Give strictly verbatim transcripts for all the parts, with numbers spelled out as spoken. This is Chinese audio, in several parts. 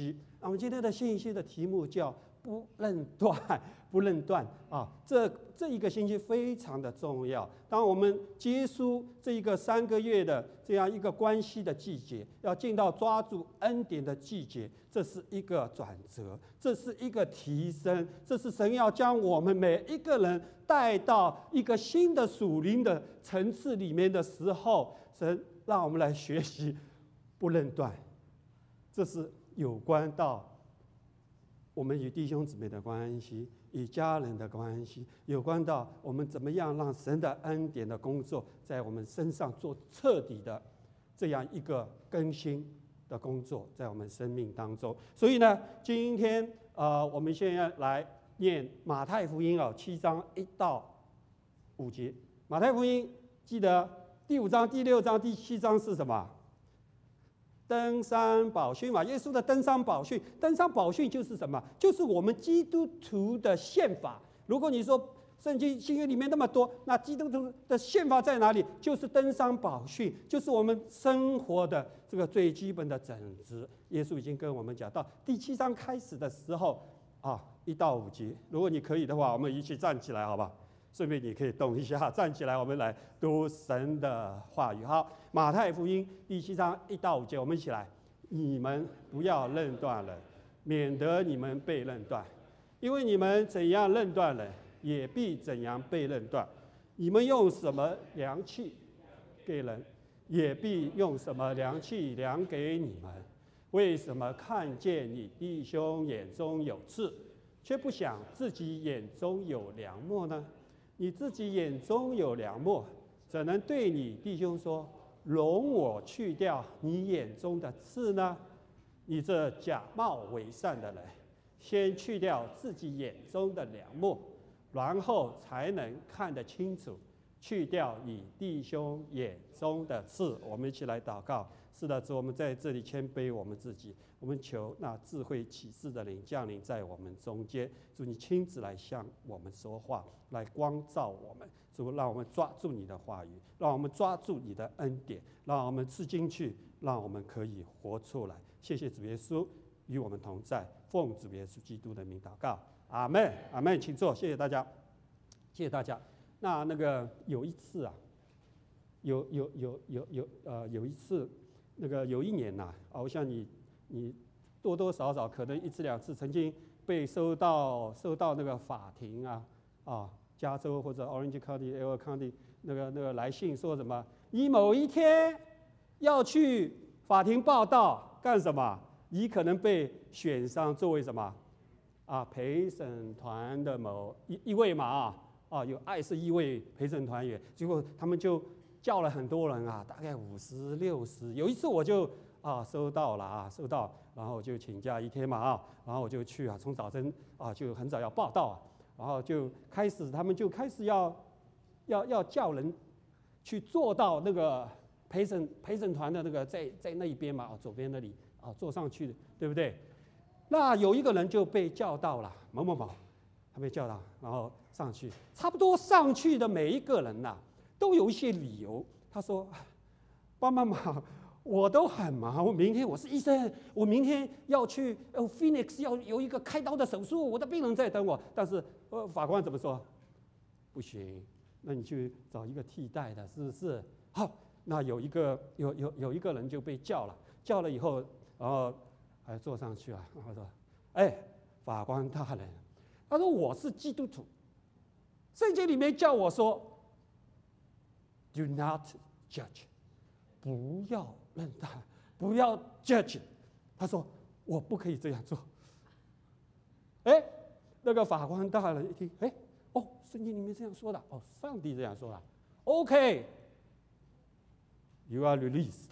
息。那我们今天的信息的题目叫不论断，不论断啊！这这一个星期非常的重要。当我们结束这一个三个月的这样一个关系的季节，要进到抓住恩典的季节，这是一个转折，这是一个提升，这是神要将我们每一个人带到一个新的属灵的层次里面的时候，神让我们来学习不论断。这是有关到我们与弟兄姊妹的关系，与家人的关系，有关到我们怎么样让神的恩典的工作在我们身上做彻底的这样一个更新的工作，在我们生命当中。所以呢，今天呃，我们现在来念马太福音哦，七章一到五节。马太福音记得第五章、第六章、第七章是什么？登山宝训嘛，耶稣的登山宝训，登山宝训就是什么？就是我们基督徒的宪法。如果你说圣经新约里面那么多，那基督徒的宪法在哪里？就是登山宝训，就是我们生活的这个最基本的整治。耶稣已经跟我们讲到第七章开始的时候啊，一到五节。如果你可以的话，我们一起站起来，好不好？顺便你可以动一下，站起来，我们来读神的话语。好，马太福音第七章一到五节，我们一起来。你们不要论断人，免得你们被论断，因为你们怎样论断人，也必怎样被论断。你们用什么量器给人，也必用什么量器量给你们。为什么看见你弟兄眼中有刺，却不想自己眼中有梁木呢？你自己眼中有梁木，怎能对你弟兄说，容我去掉你眼中的刺呢？你这假冒伪善的人，先去掉自己眼中的梁木，然后才能看得清楚，去掉你弟兄眼中的刺。我们一起来祷告。是的，主，我们在这里谦卑我们自己，我们求那智慧启示的灵降临在我们中间。主，你亲自来向我们说话，来光照我们。主，让我们抓住你的话语，让我们抓住你的恩典，让我们吃进去，让我们可以活出来。谢谢主耶稣与我们同在，奉主耶稣基督的名祷告，阿们，阿们。请坐，谢谢大家，谢谢大家。那那个有一次啊，有有有有有呃有一次。那个有一年呐、啊，啊，我想你你多多少少可能一次两次曾经被收到收到那个法庭啊啊，加州或者 Orange County、L A County 那个那个来信说什么，你某一天要去法庭报到干什么？你可能被选上作为什么啊陪审团的某一一位嘛啊啊有二十一位陪审团员，结果他们就叫了很多人啊，大概五十六十。有一次我就啊收到了啊，收到，然后我就请假一天嘛啊，然后我就去啊，从早晨啊就很早要报到啊，然后就开始他们就开始要要要叫人去坐到那个陪审陪审团的那个在在那一边嘛啊，左边那里啊坐上去，对不对？那有一个人就被叫到了某某某，他被叫到，然后上去，差不多上去的每一个人呐、啊。都有一些理由，他说：“帮帮忙，我都很忙，我明天我是医生，我明天要去呃 Phoenix 要有一个开刀的手术，我的病人在等我。”但是呃法官怎么说？不行，那你去找一个替代的，是不是？好，那有一个有有有一个人就被叫了，叫了以后，然后还坐上去啊，然后说：“哎，法官大人，他说我是基督徒，圣经里面叫我说。” Do not judge， 不要论断，不要 judge。他说我不可以这样做。哎，那个法官大人一听，哎，哦，圣经里面这样说的，哦，上帝这样说的 ，OK，you are released。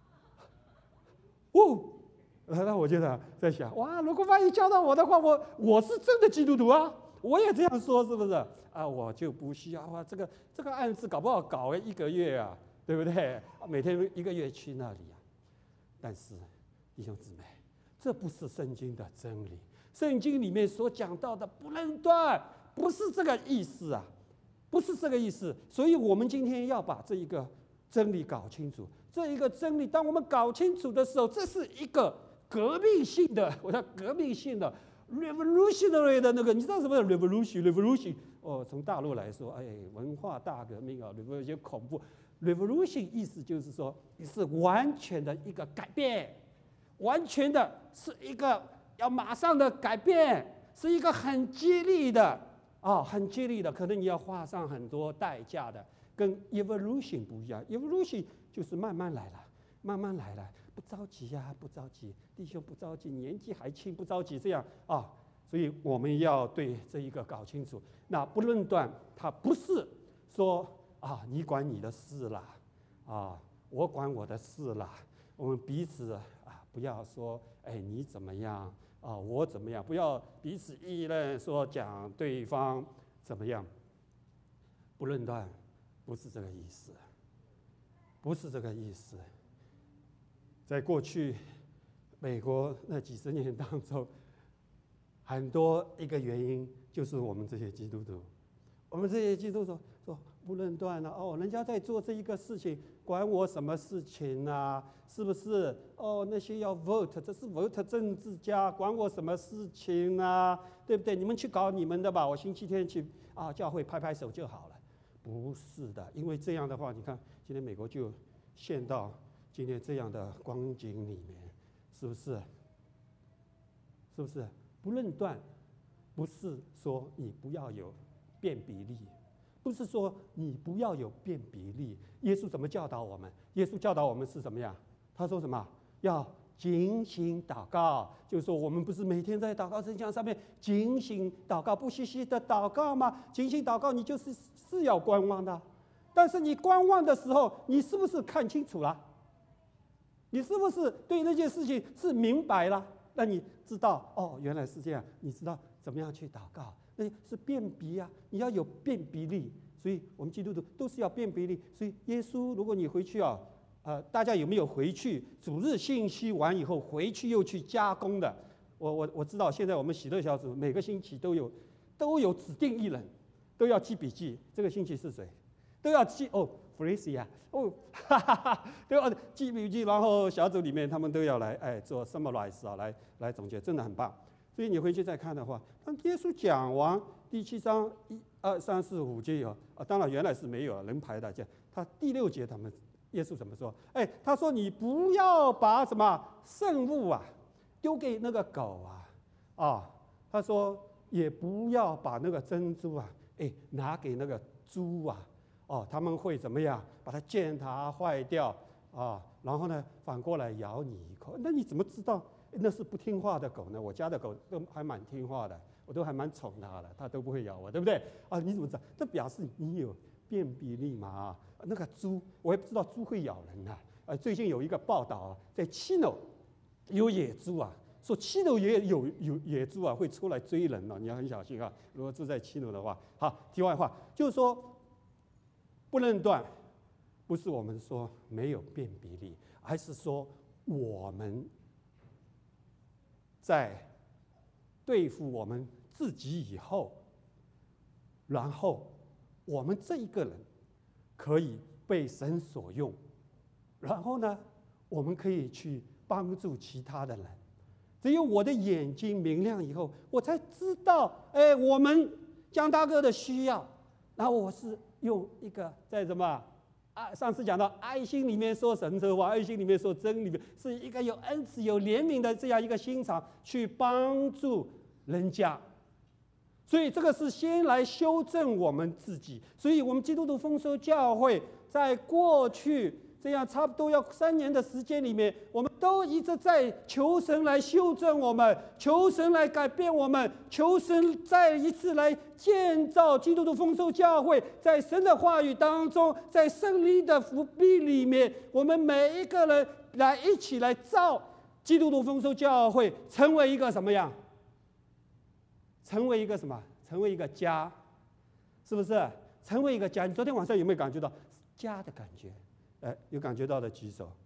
哦，那我就在想，哇，如果万一教到我的话，我我是真的基督徒啊，我也这样说，是不是？啊，我就不需要啊，这个这个案子搞不好搞一个月啊，对不对？每天一个月去那里啊。但是弟兄姊妹，这不是圣经的真理。圣经里面所讲到的不论断，不是这个意思啊，不是这个意思。所以我们今天要把这一个真理搞清楚。这一个真理，当我们搞清楚的时候，这是一个革命性的，我叫革命性的 revolutionary 的那个，你知道什么叫 revolution？revolution 哦，从大陆来说，哎，文化大革命啊 ，revolution 恐怖 ，revolution 意思就是说是完全的一个改变，完全的是一个要马上的改变，是一个很激励的啊、哦，很激励的，可能你要花上很多代价的，跟 evolution 不一样 ，evolution 就是慢慢来了，慢慢来了。不着急呀、啊，不着急，弟兄不着急，年纪还轻，不着急，这样啊，所以我们要对这一个搞清楚。那不论断，它不是说啊，你管你的事啦，啊，我管我的事啦，我们彼此啊，不要说，哎，你怎么样啊，我怎么样，不要彼此议论，说讲对方怎么样。不论断，不是这个意思，不是这个意思。在过去美国那几十年当中，很多一个原因就是我们这些基督徒，我们这些基督徒说不论断了、啊、哦，人家在做这一个事情，管我什么事情啊？是不是？哦，那些要 vote， 这是 vote 政治家，管我什么事情啊？对不对？你们去搞你们的吧，我星期天去啊教会拍拍手就好了。不是的，因为这样的话，你看今天美国就陷到今天这样的光景里面，是不是？是不是？不论断，不是说你不要有变比例，不是说你不要有变比例。耶稣怎么教导我们？耶稣教导我们是什么呀？他说什么？要警醒祷告，就是说我们不是每天在祷告圣经上面警醒祷告，不息息的祷告吗？警醒祷告，你就是是要观望的，但是你观望的时候，你是不是看清楚了？你是不是对那件事情是明白了？那你知道哦，原来是这样，你知道怎么样去祷告？那是辨比啊，你要有辨比例。所以我们基督徒都是要辨比例。所以耶稣，如果你回去啊，呃，大家有没有回去主日信息完以后回去又去加工的？我我我知道，现在我们喜乐小组每个星期都有都有指定一人，都要记笔记。这个星期是谁？都要记哦 ，Felicia 哦，哈哈哈，都要记笔记。然后小组里面他们都要来哎做 summarize 啊，来来总结，真的很棒。所以你回去再看的话，当耶稣讲完第七章一二三四五节以后啊，当然原来是没有人排的，他第六节他们耶稣怎么说？哎，他说你不要把什么圣物啊丢给那个狗啊，啊，他说也不要把那个珍珠啊，哎拿给那个猪啊，哦，他们会怎么样？把它践踏坏掉啊，然后呢反过来咬你一口，那你怎么知道？那是不听话的狗呢？我家的狗都还蛮听话的，我都还蛮宠它的，它都不会咬我，对不对？啊，你怎么知道？这表示你有辨比例嘛？那个猪，我也不知道猪会咬人啊。呃，最近有一个报道啊，在七楼有野猪啊，说七楼也有有野猪啊会出来追人哦，你要很小心啊。如果住在七楼的话，好，题外话就是说，不论断，不是我们说没有辨比例，而是说我们在对付我们自己以后，然后我们这一个人可以被神所用，然后呢，我们可以去帮助其他的人。只有我的眼睛明亮以后，我才知道，哎，我们江大哥的需要。然后我是用一个在什么？啊，上次讲到爱心里面说神的话，爱心里面说真理，是一个有恩慈、有怜悯的这样一个心肠去帮助人家。所以这个是先来修正我们自己。所以我们基督徒丰收教会在过去这样差不多要三年的时间里面，我们都一直在求神来修正我们，求神来改变我们，求神再一次来建造基督徒丰收教会。在神的话语当中，在圣灵的福庇里面，我们每一个人来一起来造基督徒丰收教会，成为一个什么样？成为一个什么？成为一个家，是不是？成为一个家。你昨天晚上有没有感觉到家的感觉？哎，有感觉到的举手，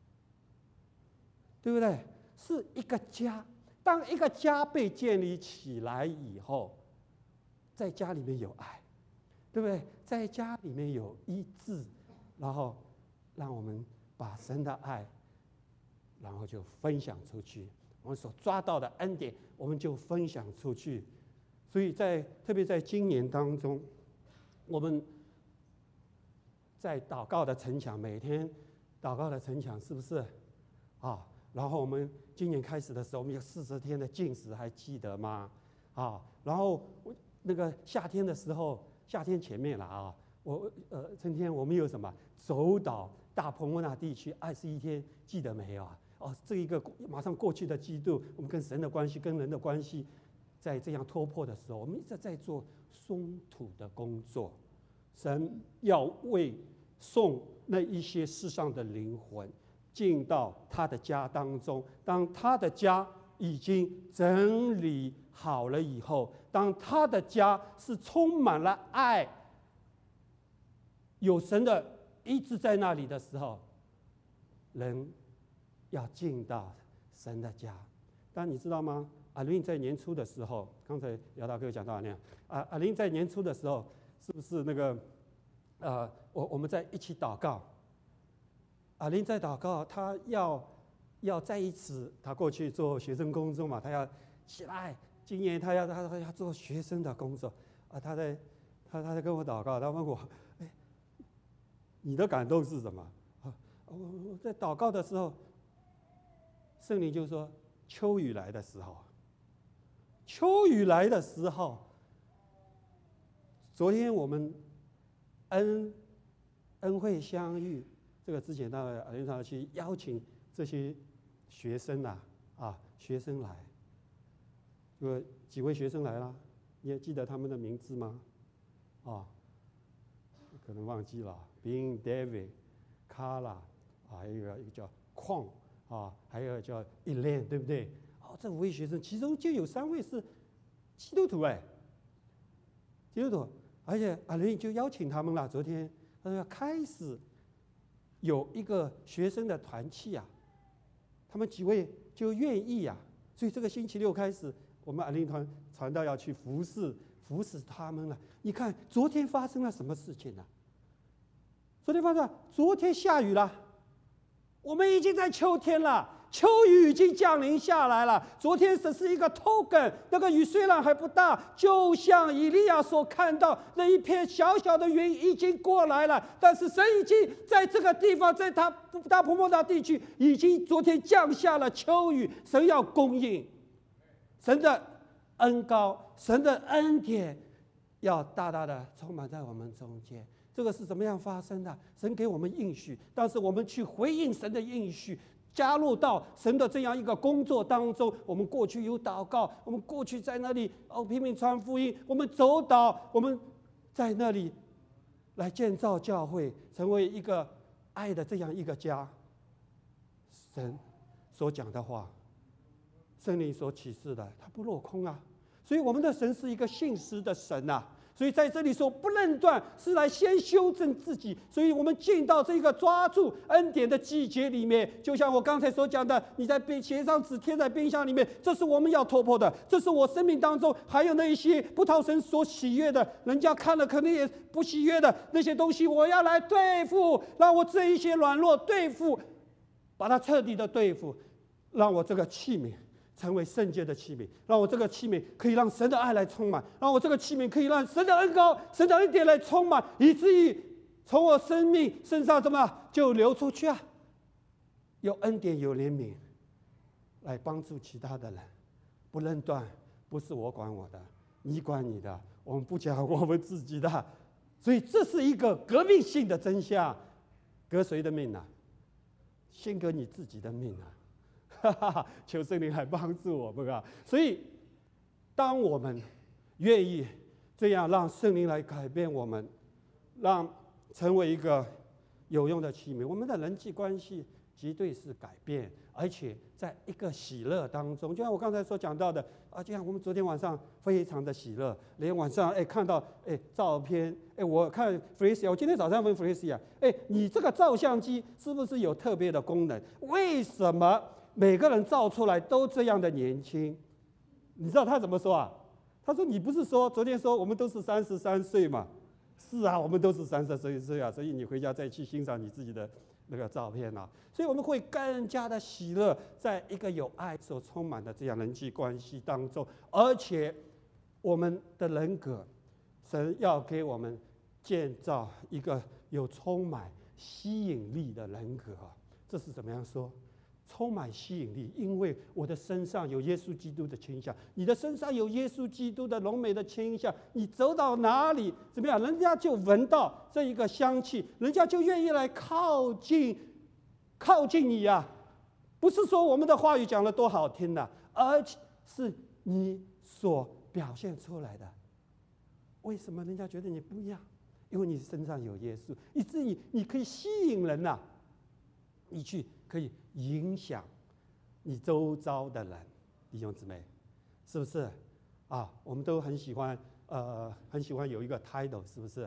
对不对？是一个家。当一个家被建立起来以后，在家里面有爱，对不对？在家里面有医治，然后让我们把神的爱然后就分享出去。我们所抓到的恩典，我们就分享出去。所以在特别在今年当中，我们在祷告的城墙，每天祷告的城墙是不是啊？然后我们今年开始的时候，我们有四十天的禁食，还记得吗？啊，然后那个夏天的时候，夏天前面了啊，我呃春天我们有什么走岛大澎湖那地区二十一天，记得没有啊？哦，这一个马上过去的基督，我们跟神的关系、跟人的关系，在这样突破的时候，我们一直在做松土的工作。神要为送那一些世上的灵魂进到他的家当中，当他的家已经整理好了以后，当他的家是充满了爱，有神的一直在那里的时候，人要进到神的家。但你知道吗？阿林在年初的时候，刚才姚大哥讲到那样，啊，阿林在年初的时候，是不是那个，呃，我我们在一起祷告。阿林在祷告，他要要再一次，他过去做学生工作嘛，他要起来，今年他要他他要做学生的工作啊，他在他他在跟我祷告，他问我，哎，你的感动是什么？啊，我我在祷告的时候，圣灵就说，秋雨来的时候，秋雨来的时候，昨天我们恩恩惠相遇。这个之前到阿联酋去邀请这些学生啊，啊学生来，有几位学生来了，你也记得他们的名字吗？啊，可能忘记了 ，Being、David、Carla， 啊，还有一个一个叫邝啊，还有叫 Elaine， 对不对？哦，这五位学生，其中就有三位是基督徒哎，基督徒，而且阿联就邀请他们了。昨天他说要开始。有一个学生的团契啊，他们几位就愿意啊，所以这个星期六开始，我们安灵团传道要去服侍服侍他们了。你看昨天发生了什么事情呢、啊？昨天发生，昨天下雨了，我们已经在秋天了，秋雨已经降临下来了。昨天只是一个 token， 那个雨虽然还不大，就像以利亚所看到那一片小小的云已经过来了，但是神已经在这个地方，在他大澎湖那地区已经昨天降下了秋雨，神要供应，神的恩膏，神的恩典要大大的充满在我们中间。这个是怎么样发生的？神给我们应许，但是我们去回应神的应许，加入到神的这样一个工作当中。我们过去有祷告，我们过去在那里哦拼命传福音，我们走祷，我们在那里来建造教会，成为一个爱的这样一个家。神所讲的话，圣灵所启示的，它不落空啊。所以我们的神是一个信实的神啊。所以在这里说不论断，是来先修正自己。所以我们进到这个抓住恩典的季节里面，就像我刚才所讲的，你在冰写上纸贴在冰箱里面，这是我们要突破的。这是我生命当中还有那一些不讨神所喜悦的，人家看了可能也不喜悦的那些东西，我要来对付，让我这一些软弱对付，把它彻底的对付，让我这个器皿成为圣洁的器皿，让我这个器皿可以让神的爱来充满，让我这个器皿可以让神的恩膏、神的恩典来充满，以至于从我生命身上怎么就流出去啊？有恩典，有怜悯，来帮助其他的人。不论断，不是我管我的，你管你的，我们不讲我们自己的。所以这是一个革命性的真相。革谁的命啊？先革你自己的命啊！求圣灵来帮助我们啊！所以，当我们愿意这样让圣灵来改变我们，让成为一个有用的器皿，我们的人际关系绝对是改变，而且在一个喜乐当中，就像我刚才所讲到的啊，就像我们昨天晚上非常的喜乐，连晚上哎看到哎照片哎，我看 Felicia， 我今天早上问 Felicia， 哎，你这个照相机是不是有特别的功能？为什么每个人照出来都这样的年轻？你知道他怎么说啊？他说：“你不是说昨天说我们都是三十三岁嘛？是啊，我们都是三十三岁啊，所以你回家再去欣赏你自己的那个照片啊，所以我们会更加的喜乐，在一个有爱所充满的这样人际关系当中，而且我们的人格，神要给我们建造一个有充满吸引力的人格。这是怎么样说？充满吸引力，因为我的身上有耶稣基督的倾向，你的身上有耶稣基督的荣美的倾向，你走到哪里怎么样，人家就闻到这一个香气，人家就愿意来靠近靠近你啊！不是说我们的话语讲得多好听的，而是你所表现出来的。为什么人家觉得你不一样？因为你身上有耶稣，以至于你可以吸引人呐、啊，你去可以影响你周遭的人，弟兄姊妹，是不是啊？我们都很喜欢，呃，很喜欢有一个 title， 是不是？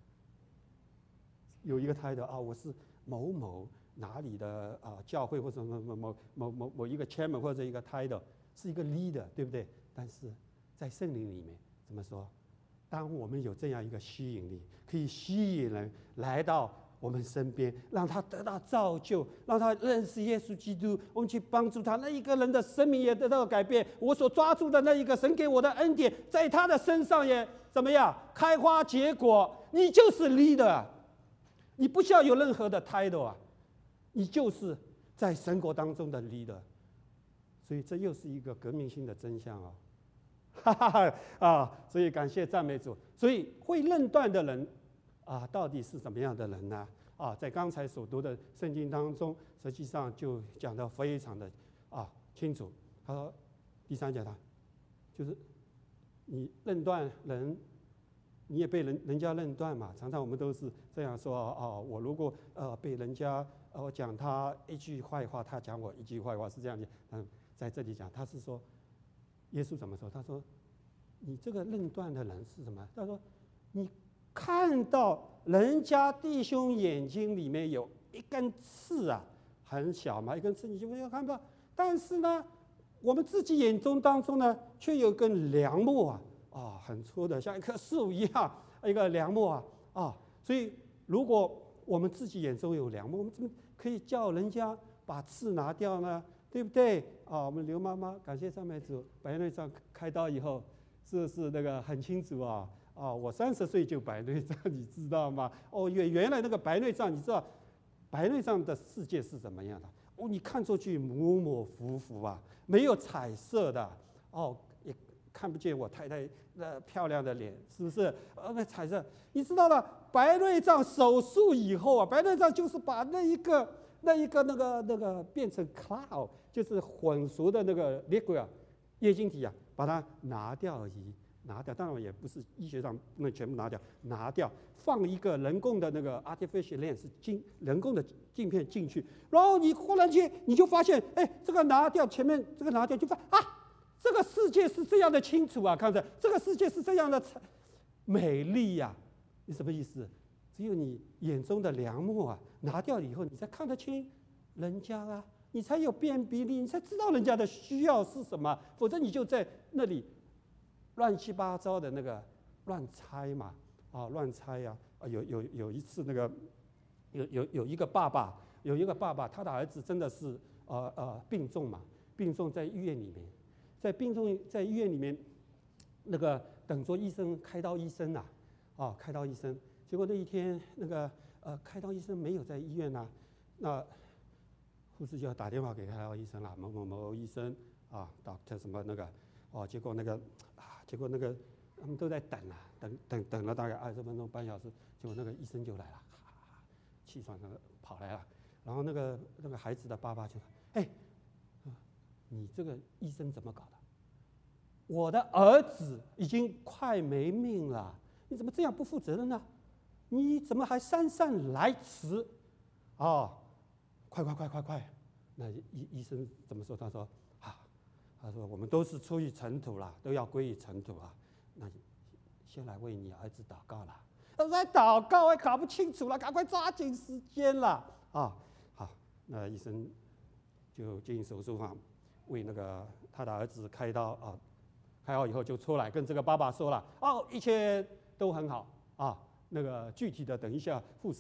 有一个 title 啊，我是某某哪里的啊教会或者某某某某某某一个 chairman 或者一个 title， 是一个 leader， 对不对？但是在圣灵里面怎么说？当我们有这样一个吸引力，可以吸引人来到我们身边，让他得到造就，让他认识耶稣基督，我们去帮助他，那一个人的生命也得到改变。我所抓住的那一个神给我的恩典，在他的身上也怎么样开花结果？你就是 leader， 你不需要有任何的 title 啊，你就是在神国当中的 leader。所以这又是一个革命性的真相啊！哈哈哈啊！所以感谢赞美主。所以会论断的人啊，到底是怎么样的人呢？啊，在刚才所读的圣经当中，实际上就讲得非常的啊清楚。他说，第三讲他就是你论断人，你也被人人家论断嘛。常常我们都是这样说啊，我如果呃被人家呃讲他一句坏话，他讲我一句坏话，是这样的。嗯，在这里讲，他是说。耶稣怎么说？他说：“你这个论断的人是什么？”他说：“你看到人家弟兄眼睛里面有一根刺啊，很小嘛，一根刺你就没有看到。但是呢，我们自己眼中当中呢，却有根梁木啊，啊，很粗的，像一棵树一样，一个梁木啊，啊。所以，如果我们自己眼中有梁木，我们怎么可以叫人家把刺拿掉呢？”对不对啊？我们刘妈妈，感谢赞美主，白内障开刀以后，是不是那个很清楚啊？啊，我三十岁就白内障，你知道吗？哦，原原来那个白内障，你知道白内障的世界是怎么样的？哦，你看出去模模糊糊啊，没有彩色的，哦，也看不见我太太那漂亮的脸，是不是？呃，那彩色，你知道了，白内障手术以后啊，白内障就是把那一个。那一个那个那个变成 cloud， 就是混熟的那个 liquid 液晶体啊，把它拿掉而已，拿掉。当然也不是医学上那全部拿掉，拿掉，放一个人工的那个 artificial lens 镜人工的镜片进去，然后你忽然间你就发现，哎，这个拿掉前面这个拿掉，就发啊，这个世界是这样的清楚啊，看着这个世界是这样的美丽呀、啊，你什么意思？只有你眼中的梁木啊，拿掉了以后，你才看得清人家啊，你才有辨别力，你才知道人家的需要是什么。否则你就在那里乱七八糟的那个乱猜嘛，啊，乱猜呀、啊！有有有一次那个有有有一个爸爸，有一个爸爸，他的儿子真的是呃呃病重嘛，病重在医院里面，在病重在医院里面，那个等着医生开刀医生呐、啊，啊，开刀医生。结果那一天，那个呃，开刀医生没有在医院呐、啊，那护士就要打电话给开刀医生了，某某某医生啊 ，doctor 什么那个，哦，结果那个啊，结果那个他们都在等啊，等等等了大概二十分钟半小时，结果那个医生就来了，哈哈，气喘的跑来了，然后那个那个孩子的爸爸就说：“哎，你这个医生怎么搞的？我的儿子已经快没命了，你怎么这样不负责任呢？你怎么还姗姗来迟？哦，快快快快快！那医医生怎么说？他说啊，他说我们都是出于尘土啦，都要归于尘土啊。那先来为你儿子祷告啦。他说祷告还搞不清楚了，赶快抓紧时间啦！啊，好，那医生就进行手术哈，为那个他的儿子开刀啊。开好以后就出来跟这个爸爸说了，哦，一切都很好啊。那个具体的等一下护士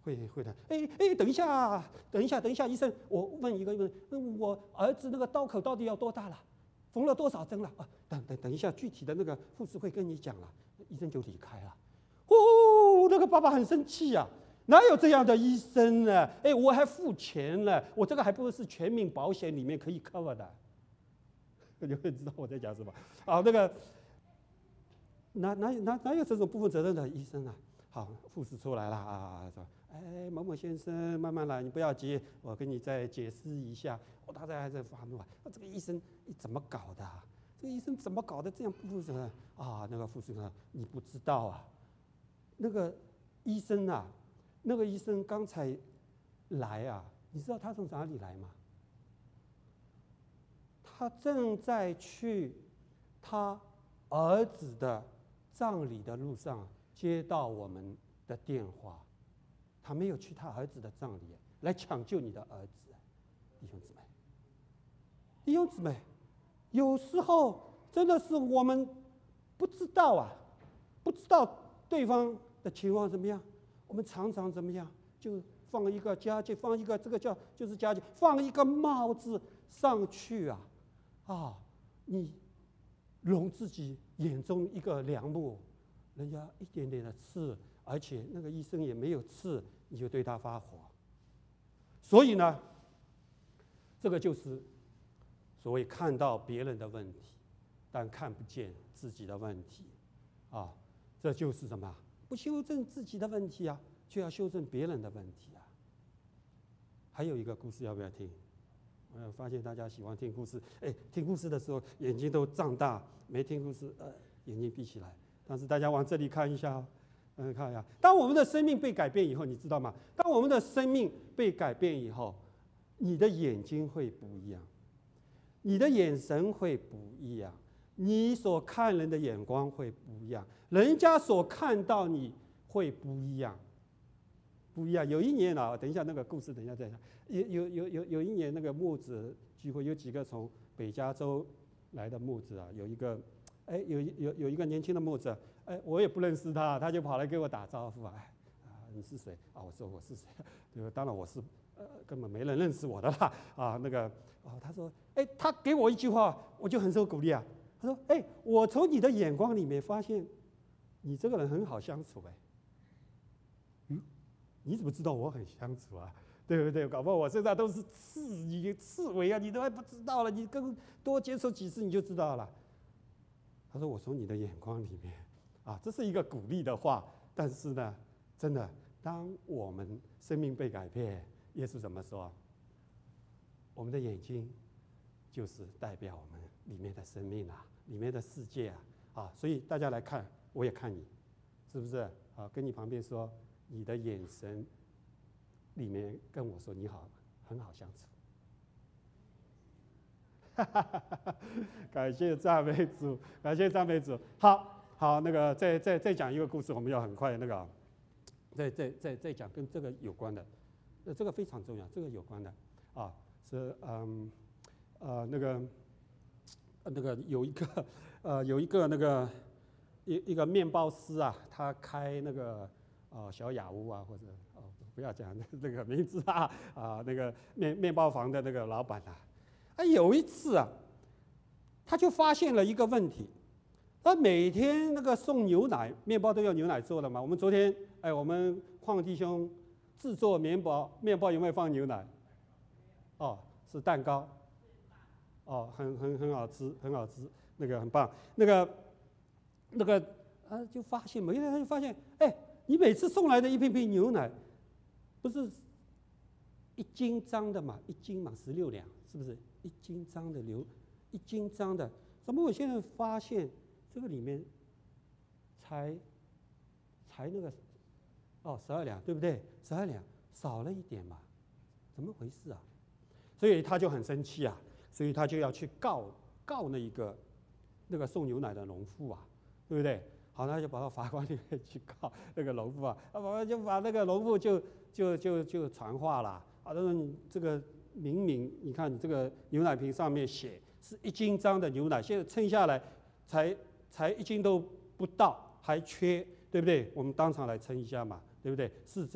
会会的。哎哎，等一下，等一下，等一下，医生，我问一个问题，我儿子那个刀口到底要多大了？缝了多少针了？啊，等等等一下，具体的那个护士会跟你讲了。医生就离开了。哦，那个爸爸很生气呀、啊，哪有这样的医生呢？哎，我还付钱了，我这个还不是全民保险里面可以 cover 的。你会知道我在讲什么？啊，那个哪哪哪哪有这种不负责任的医生啊？好，护士出来了啊，说，哎，某某先生，慢慢来，你不要急，我跟你再解释一下。我大家还在发怒啊，这个医生你怎么搞的、啊？这个医生怎么搞的？这样不负责任啊！那个护士说，你不知道啊，那个医生啊，那个医生刚才来啊，你知道他从哪里来吗？他正在去他儿子的葬礼的路上接到我们的电话，他没有去他儿子的葬礼，来抢救你的儿子。弟兄姊妹，弟兄姊妹，有时候真的是我们不知道啊，不知道对方的情况怎么样，我们常常怎么样，就放一个家具，放一个这个叫就是家具，放一个帽子上去啊。啊，你容自己眼中一个梁木，人家一点点的刺，而且那个医生也没有刺，你就对他发火。所以呢，这个就是所谓看到别人的问题，但看不见自己的问题，啊，这就是什么？不修正自己的问题啊，却要修正别人的问题啊。还有一个故事，要不要听？我发现大家喜欢听故事，哎，听故事的时候眼睛都胀大，没听故事，呃，眼睛闭起来。但是大家往这里看一下，嗯，看一下，当我们的生命被改变以后，你知道吗？当我们的生命被改变以后，你的眼睛会不一样，你的眼神会不一样，你所看人的眼光会不一样，人家所看到你会不一样。不一样。有一年啊，等一下那个故事，等一下再讲。有有有有有一年那个牧子聚会，有几个从北加州来的牧子啊，有一个，哎，有有有一个年轻的牧子，哎，我也不认识他，他就跑来跟我打招呼啊，哎，啊，你是谁？啊，我说我是谁？对，当然我是，呃，根本没人认识我的啦，啊，那个，啊，他说，哎，他给我一句话，我就很受鼓励啊。他说，哎，我从你的眼光里面发现，你这个人很好相处，哎。你怎么知道我很相处啊？对不对？搞不好我身上都是刺，你刺猬啊，你都还不知道了。你跟多接触几次你就知道了。他说：“我从你的眼光里面，啊，这是一个鼓励的话。但是呢，真的，当我们生命被改变，耶稣怎么说？我们的眼睛就是代表我们里面的生命啊，里面的世界啊，啊，所以大家来看，我也看你，是不是？啊，跟你旁边说。”你的眼神里面跟我说你好，很好相处。感谢赞美主，感谢赞美主。好，好，那个再再再讲一个故事，我们要很快那个，再再再再讲跟这个有关的，呃，这个非常重要，这个有关的啊，是嗯呃那个那个有一个呃有一个那个一一个面包师啊，他开那个。哦，小雅屋啊，或者哦，不要讲那个名字啊啊，那个面面包房的那个老板啊，啊有一次啊，他就发现了一个问题，他每天那个送牛奶，面包都要牛奶做的嘛。我们昨天哎，我们邝弟兄制作面包，面包有没有放牛奶？哦，是蛋糕，哦，很很很好吃，很好吃，那个很棒，那个那个啊，就发现某一天他就发现，哎。你每次送来的一瓶瓶牛奶，不是一斤装的嘛？一斤嘛，十六两，是不是？一斤装的牛，一斤装的，怎么我现在发现这个里面才才那个哦十二两，对不对？十二两少了一点嘛，怎么回事啊？所以他就很生气啊，所以他就要去告告那一个那个送牛奶的农妇啊，对不对？好，他就跑到法官里面去告那个农妇啊，啊，就把那个农妇就就就就传话了啊，他说你这个明明你看你这个牛奶瓶上面写是一斤装的牛奶，现在称下来才才一斤都不到，还缺，对不对？我们当场来称一下嘛，对不对？是这样。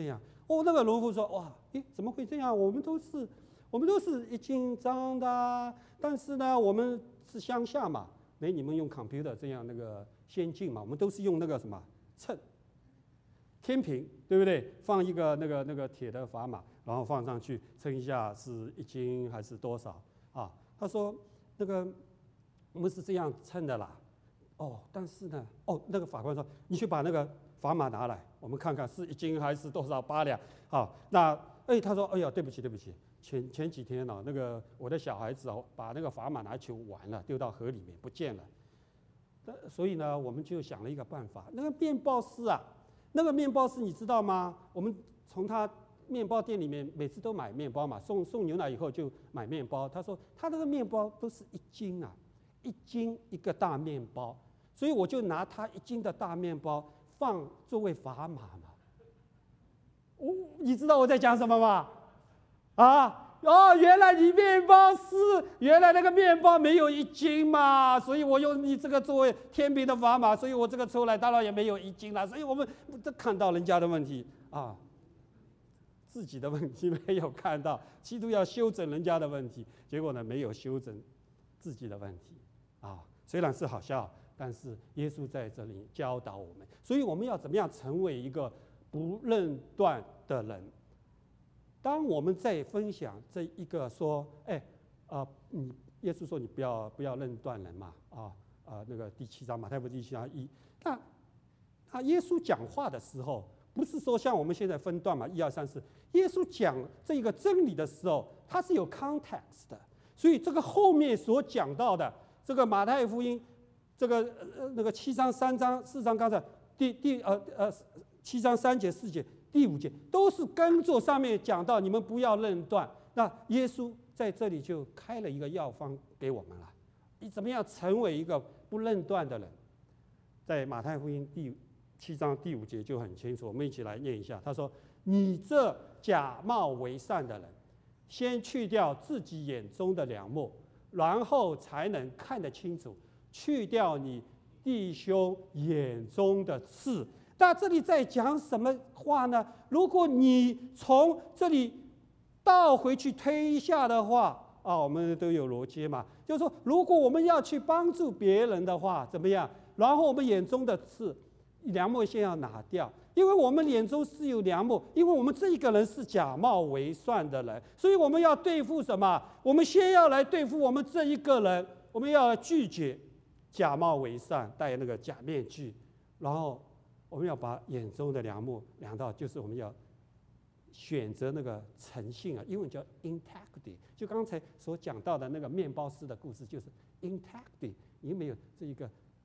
哦，那个农夫说：“哇，诶，怎么会这样？我们都是，我们都是一斤张的啊，但是呢，我们是乡下嘛，没你们用 computer 这样那个先进嘛，我们都是用那个什么秤。”天平对不对？放一个那个那个铁的砝码，然后放上去称一下是一斤还是多少啊？他说那个我们是这样称的啦。哦，但是呢，哦，那个法官说你去把那个砝码拿来，我们看看是一斤还是多少八两。好，那哎他说哎呀对不起对不起，前前几天呢、啊，那个我的小孩子哦把那个砝码拿去玩了，丢到河里面不见了。所以呢，我们就想了一个办法，那个面包师啊。那个面包师你知道吗？我们从他面包店里面每次都买面包嘛，送送牛奶以后就买面包。他说他那个面包都是一斤啊，一斤一个大面包，所以我就拿他一斤的大面包放作为砝码嘛。哦，你知道我在讲什么吗？啊？哦，原来你面包师，原来那个面包没有一斤嘛，所以我用你这个作为天平的砝码，所以我这个出来当然也没有一斤了。所以我们这看到人家的问题啊，自己的问题没有看到，企图要修整人家的问题，结果呢没有修整自己的问题啊。虽然是好笑，但是耶稣在这里教导我们，所以我们要怎么样成为一个不论断的人？当我们在分享这一个说，哎，啊、呃，你耶稣说你不要不要论断人嘛，啊啊、呃，那个第七章马太福音第七章一，那那耶稣讲话的时候，不是说像我们现在分段嘛，一二三四，耶稣讲这个真理的时候，它是有 context 的，所以这个后面所讲到的这个马太福音，这个呃那个七章三章四章刚才第第呃呃七章三节四节。第五节都是跟着上面讲到，你们不要论断。那耶稣在这里就开了一个药方给我们了，你怎么样成为一个不论断的人？在马太福音第七章第五节就很清楚，我们一起来念一下。他说：“你这假冒为善的人，先去掉自己眼中的梁木，然后才能看得清楚，去掉你弟兄眼中的刺。”那这里在讲什么话呢？如果你从这里倒回去推一下的话，啊，我们都有逻辑嘛，就是说，如果我们要去帮助别人的话，怎么样？然后我们眼中的刺，梁木先要拿掉，因为我们眼中是有梁木，因为我们这一个人是假冒为善的人，所以我们要对付什么？我们先要来对付我们这一个人，我们要拒绝假冒为善，戴那个假面具，然后。我们要把眼中的梁木量到，就是我们要选择那个诚信啊，英文叫 integrity。就刚才所讲到的那个面包师的故事，就是 integrity。你没有这一个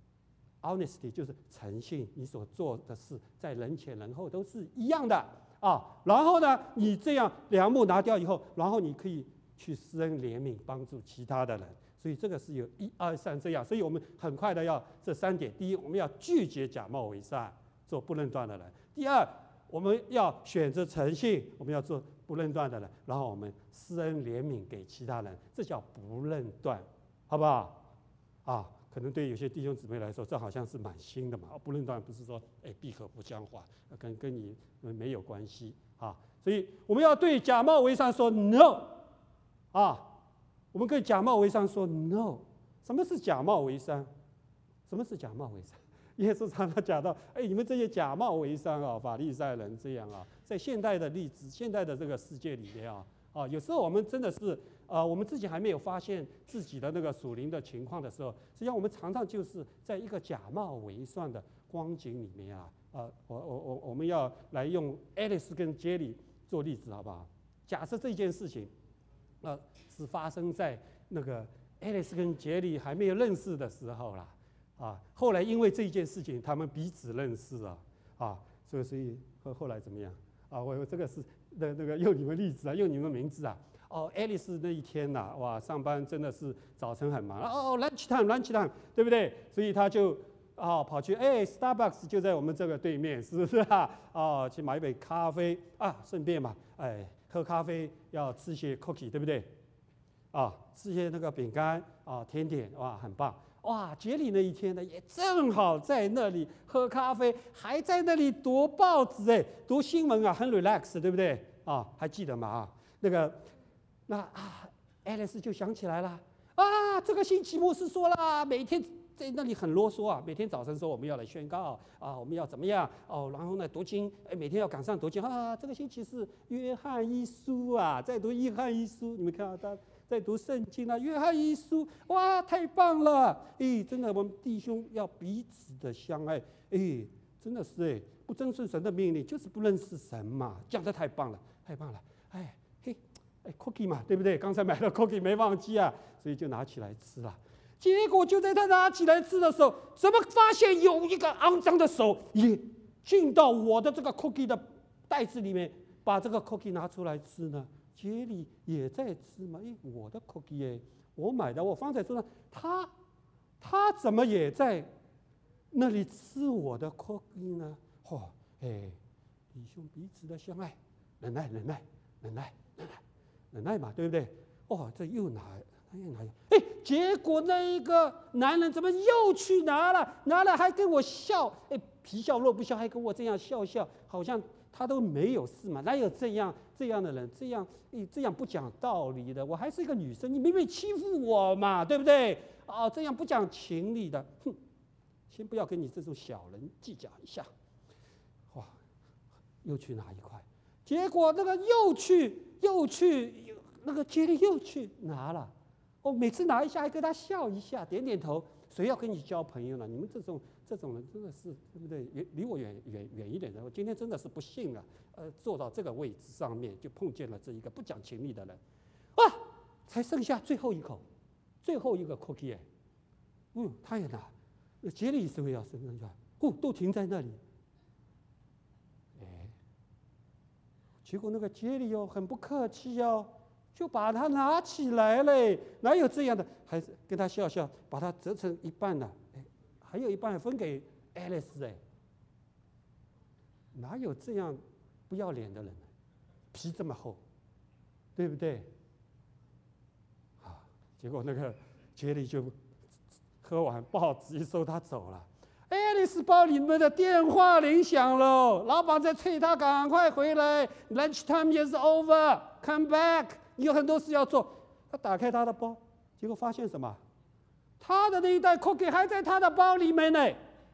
honesty， 就是诚信，你所做的事在人前人后都是一样的啊。然后呢，你这样梁木拿掉以后，然后你可以去施恩怜悯，帮助其他的人。所以这个是有一二三这样。所以我们很快的要这三点：第一，我们要拒绝假冒为善。做不论断的人。第二，我们要选择诚信，我们要做不论断的人，然后我们施恩怜悯给其他人，这叫不论断，好不好？啊，可能对有些弟兄姊妹来说，这好像是蛮新的嘛。不论断不是说哎闭口不讲话，跟跟你没有关系啊。所以我们要对假冒为善说 no 啊，我们跟假冒为善说 no。什么是假冒为善？什么是假冒为善？耶稣常常讲到，哎，你们这些假冒为善啊，法利赛人这样啊，在现代的例子、现代的这个世界里面啊，啊，有时候我们真的是，呃，我们自己还没有发现自己的那个属灵的情况的时候，实际上我们常常就是在一个假冒为善的光景里面啊，呃，我我我我们要来用 Alice 跟 Jerry 做例子，好不好？假设这件事情，呃，是发生在那个 Alice 跟 Jerry 还没有认识的时候啦。啊，后来因为这件事情，他们彼此认识啊，啊，所以所以后后来怎么样？啊，我这个是那那个用你们例子啊，用你们名字啊。哦，爱丽丝那一天呐、啊，哇，上班真的是早晨很忙哦 ，lunch time，lunch time， 对不对？所以他就啊跑去，哎 ，Starbucks 就在我们这个对面，是不是啊？哦，去买一杯咖啡啊，顺便嘛，哎，喝咖啡要吃些 cookie， 对不对？啊，吃些那个饼干啊，甜点，哇，很棒。 哇，节礼那一天呢，也正好在那里喝咖啡，还在那里读报纸，哎，读新闻啊，很 relax， 对不对？啊，还记得吗？啊，那个，那啊，爱丽丝就想起来了，啊，这个星期牧师说了，每天在那里很啰嗦啊，每天早晨说我们要来宣告啊，我们要怎么样哦，然后呢读经，哎，每天要赶上读经啊。这个星期是约翰一书啊，在读约翰一书，你们看到他在读圣经啊，约翰一书，哇，太棒了！哎，真的，我们弟兄要彼此的相爱，哎，真的是哎，不遵顺神的命令就是不认识神嘛，讲得太棒了，太棒了，哎嘿。哎 ，cookie 嘛，对不对？刚才买了 cookie 没忘记啊，所以就拿起来吃了。结果就在他拿起来吃的时候，怎么发现有一个肮脏的手也进到我的这个 cookie 的袋子里面，把这个 cookie 拿出来吃呢？杰里也在吃嘛？哎，我的 cookie 哎，我买的，我放在桌上，他他怎么也在那里吃我的 cookie 呢？嚯、哦，哎，弟兄彼此的相爱，忍耐，忍耐，忍耐，忍耐。忍耐嘛，对不对？哦，这又拿，又拿，哎，结果那一个男人怎么又去拿了？拿了还跟我笑，哎，皮笑肉不笑，还跟我这样笑笑，好像他都没有事嘛。哪有这样这样的人？这样，哎，这样不讲道理的。我还是一个女生，你明明欺负我嘛，对不对？哦，这样不讲情理的，哼，先不要跟你这种小人计较一下。哇，又去拿一块，结果那个又去。又去那个杰里又去拿了，哦，每次拿一下还跟他笑一下，点点头。谁要跟你交朋友呢？你们这种这种人真的是对不对？远离我远远远一点的。我今天真的是不幸了，呃，坐到这个位置上面就碰见了这一个不讲情理的人，啊，才剩下最后一口，最后一个 cookie， 嗯，他也拿，杰里是不是要伸上去？哦，都停在那里。结果那个杰里哦，很不客气哦，就把它拿起来了。哪有这样的？还是跟他笑笑，把它折成一半了。哎，还有一半分给爱丽丝。哎，哪有这样不要脸的人？皮这么厚，对不对？啊，结果那个杰里就喝完报纸一收，他走了。爱丽丝包里面的电话铃响了，老板在催他赶快回来 ，lunch time is over，come back， 你有很多事要做。他打开他的包，结果发现什么？他的那一袋 cookie 还在他的包里面呢。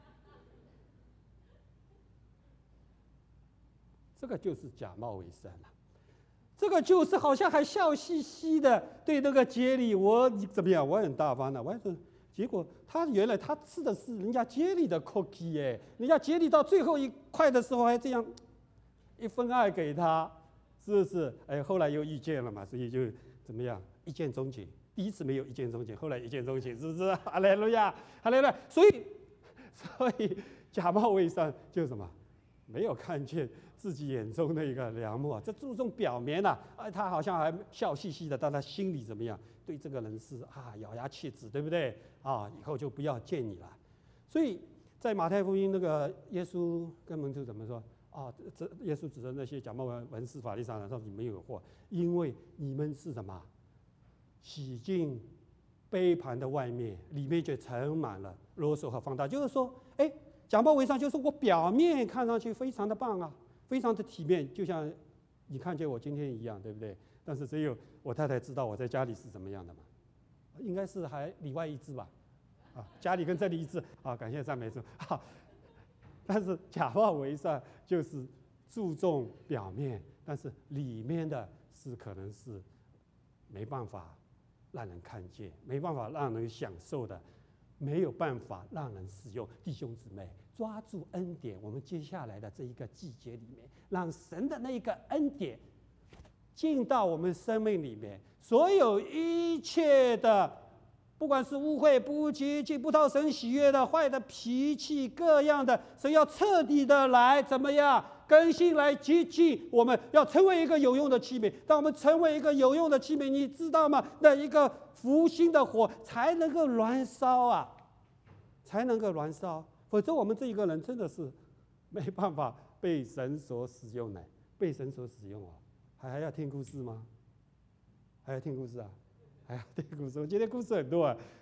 这个就是假冒伪善了，这个就是好像还笑嘻嘻的对那个杰里，我怎么样？我很大方的，我还是。结果他原来他吃的是人家杰里的 cookie 哎，人家杰里到最后一块的时候还这样一分二给他，是不是？哎，后来又遇见了嘛，所以就怎么样一见钟情。第一次没有一见钟情，后来一见钟情，是不是？哈利路亚，哈利路亚。所以，所以假冒伪善就是什么？没有看见自己眼中的一个良木，这注重表面呐、啊，他好像还笑嘻嘻的，但他心里怎么样？对这个人是啊，咬牙切齿，对不对？啊，以后就不要见你了。所以在马太福音那个耶稣跟门徒怎么说？啊，这耶稣指着那些假冒文士法利赛人说：“你们有祸，因为你们是什么？洗净杯盘的外面，里面却盛满了啰嗦和放大。”就是说，哎，假冒伪善就是我表面看上去非常的棒啊，非常的体面，就像你看见我今天一样，对不对？但是只有我太太知道我在家里是怎么样的嘛，应该是还里外一致吧，啊，家里跟这里一致啊，感谢赞美主。好，但是假冒伪善就是注重表面，但是里面的是可能是没办法让人看见，没办法让人享受的，没有办法让人使用。弟兄姊妹，抓住恩典，我们接下来的这一个季节里面，让神的那一个恩典进到我们生命里面，所有一切的，不管是污秽、不洁净、不讨神喜悦的、坏的脾气、各样的，神要彻底的来怎么样更新，来洁净我们，要成为一个有用的器皿。当我们成为一个有用的器皿，你知道吗？那一个福星的火才能够燃烧啊，才能够燃烧，否则我们这一个人真的是没办法被神所使用的，被神所使用啊。还还要听故事吗？还要听故事啊？还要听故事？我今天故事很多啊，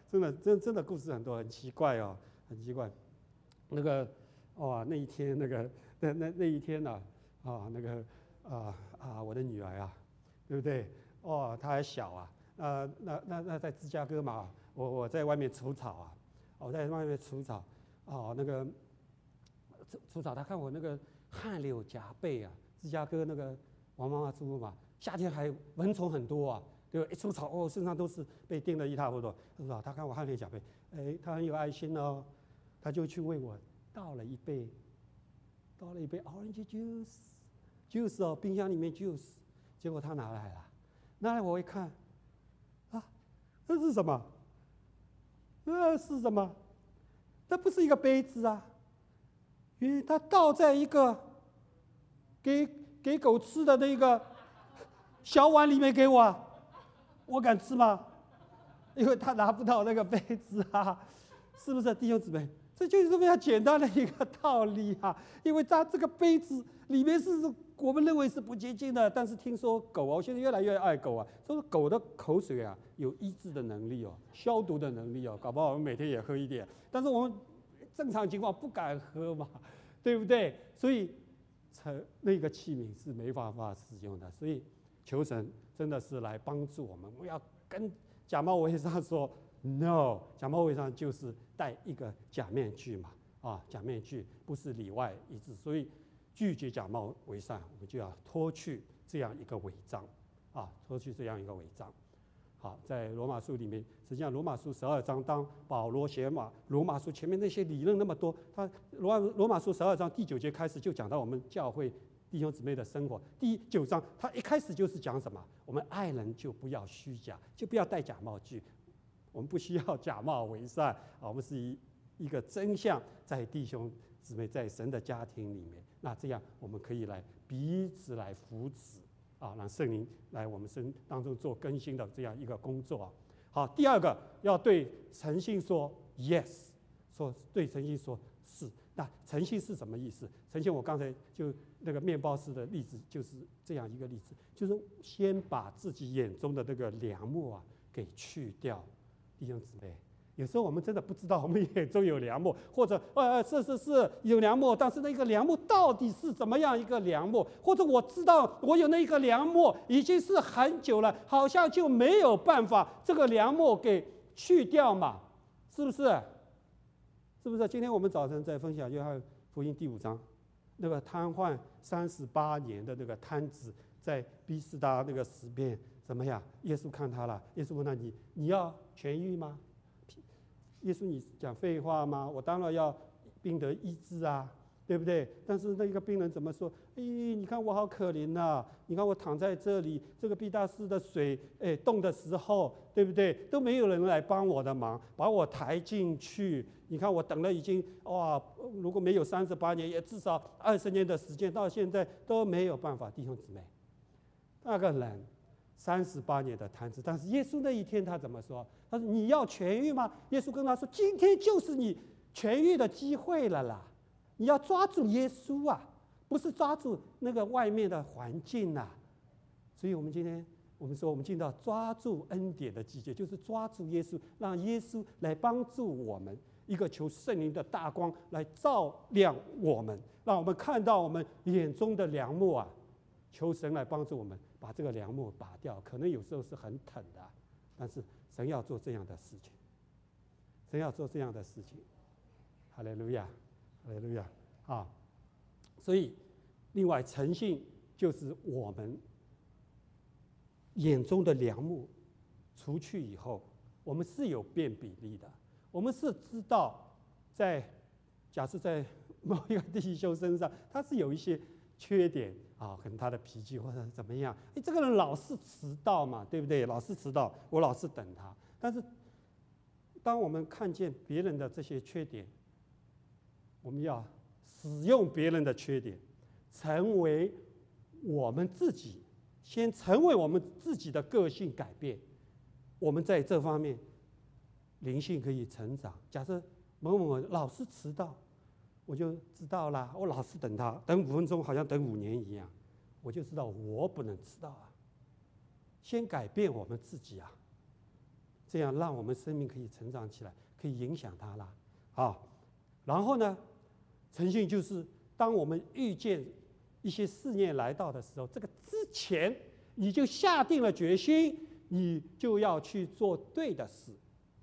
真的真真的故事很多，很奇怪哦，很奇怪。那个哇，那一天那个那那那一天呢、啊，啊那个啊啊我的女儿啊，对不对？哦，她还小啊，呃那那那在芝加哥嘛，我我在外面除草啊，我在外面除草，哦那个除除草，她看我那个汗流浃背啊，芝加哥那个王妈妈住嘛，夏天还蚊虫很多啊。对吧？一除草哦，身上都是被叮得一塌糊涂，是吧？他看我汗流浃背，哎，他很有爱心哦，他就去为我倒了一杯，倒了一杯 orange juice，juice 哦，冰箱里面 juice， 结果他拿来了，拿来我一看，啊，这是什么？那是什么？那不是一个杯子啊，因为他倒在一个给给狗吃的那个小碗里面给我啊。我敢吃吗？因为他拿不到那个杯子啊，是不是弟兄姊妹？这就是非常简单的一个道理啊。因为它这个杯子里面是我们认为是不洁净的，但是听说狗哦，现在越来越爱狗啊，说狗的口水啊有医治的能力哦，消毒的能力哦，搞不好我们每天也喝一点。但是我们正常情况不敢喝嘛，对不对？所以那个器皿是没办法使用的，所以求神真的是来帮助我们。我要跟假冒伪善说 no， 假冒伪善就是戴一个假面具嘛，啊，假面具不是里外一致，所以拒绝假冒伪善，我们就要脱去这样一个伪装，啊，脱去这样一个伪装。好，在罗马书里面，实际上罗马书十二章，当保罗写马罗马书前面那些理论那么多，他罗罗马书十二章第九节开始就讲到我们教会弟兄姊妹的生活。第九章他一开始就是讲什么？我们爱人就不要虚假，就不要戴假冒具，我们不需要假冒伪善啊，我们是一一个真相在弟兄姊妹在神的家庭里面，那这样我们可以来彼此来扶持。啊，让圣灵来我们身当中做更新的这样一个工作、啊。好，第二个要对诚信说 yes， 说对诚信说是。那诚信是什么意思？诚信我刚才就那个面包师的例子就是这样一个例子，就是先把自己眼中的那个梁木啊给去掉，弟兄姊妹。有时候我们真的不知道我们眼中有梁木，或者呃是是是有梁木，但是那个梁木到底是怎么样一个梁木？或者我知道我有那个梁木已经是很久了，好像就没有办法这个梁木给去掉嘛？是不是？是不是？今天我们早晨在分享约翰福音第五章，那个瘫痪三十八年的那个瘫子在逼斯达那个死边怎么样？耶稣看他了，耶稣问他：你你要痊愈吗？耶稣，你讲废话吗？我当然要病得医治啊，对不对？但是那个病人怎么说？哎，你看我好可怜呐、啊！你看我躺在这里，这个毕大斯的水，哎，冻的时候，对不对？都没有人来帮我的忙，把我抬进去。你看我等了已经哇，如果没有三十八年，也至少二十年的时间，到现在都没有办法。弟兄姊妹，那个人三十八年的瘫子，但是耶稣那一天他怎么说？他说：“你要痊愈吗？”耶稣跟他说：“今天就是你痊愈的机会了啦！你要抓住耶稣啊，不是抓住那个外面的环境啊。”所以，我们今天我们说，我们进到抓住恩典的季节，就是抓住耶稣，让耶稣来帮助我们，一个求圣灵的大光来照亮我们，让我们看到我们眼中的梁木啊。求神来帮助我们把这个梁木拔掉，可能有时候是很疼的，但是神要做这样的事情，神要做这样的事情，哈利路亚，哈利路亚啊！所以，另外诚信就是我们眼中的梁木除去以后，我们是有变比例的，我们是知道在假设在某一个弟兄身上，他是有一些缺点。啊，可能他的脾气或者怎么样，哎，这个人老是迟到嘛，对不对？老是迟到，我老是等他。但是，当我们看见别人的这些缺点，我们要使用别人的缺点，成为我们自己，先成为我们自己的个性改变，我们在这方面灵性可以成长。假设某某某老是迟到。我就知道啦，我老是等他，等五分钟好像等五年一样，我就知道我不能迟到啊。先改变我们自己啊， 这样让我们生命可以成长起来，可以影响它啦。啊，然后呢，诚信就是当我们遇见一些试验来到的时候，这个之前你就下定了决心，你就要去做对的事，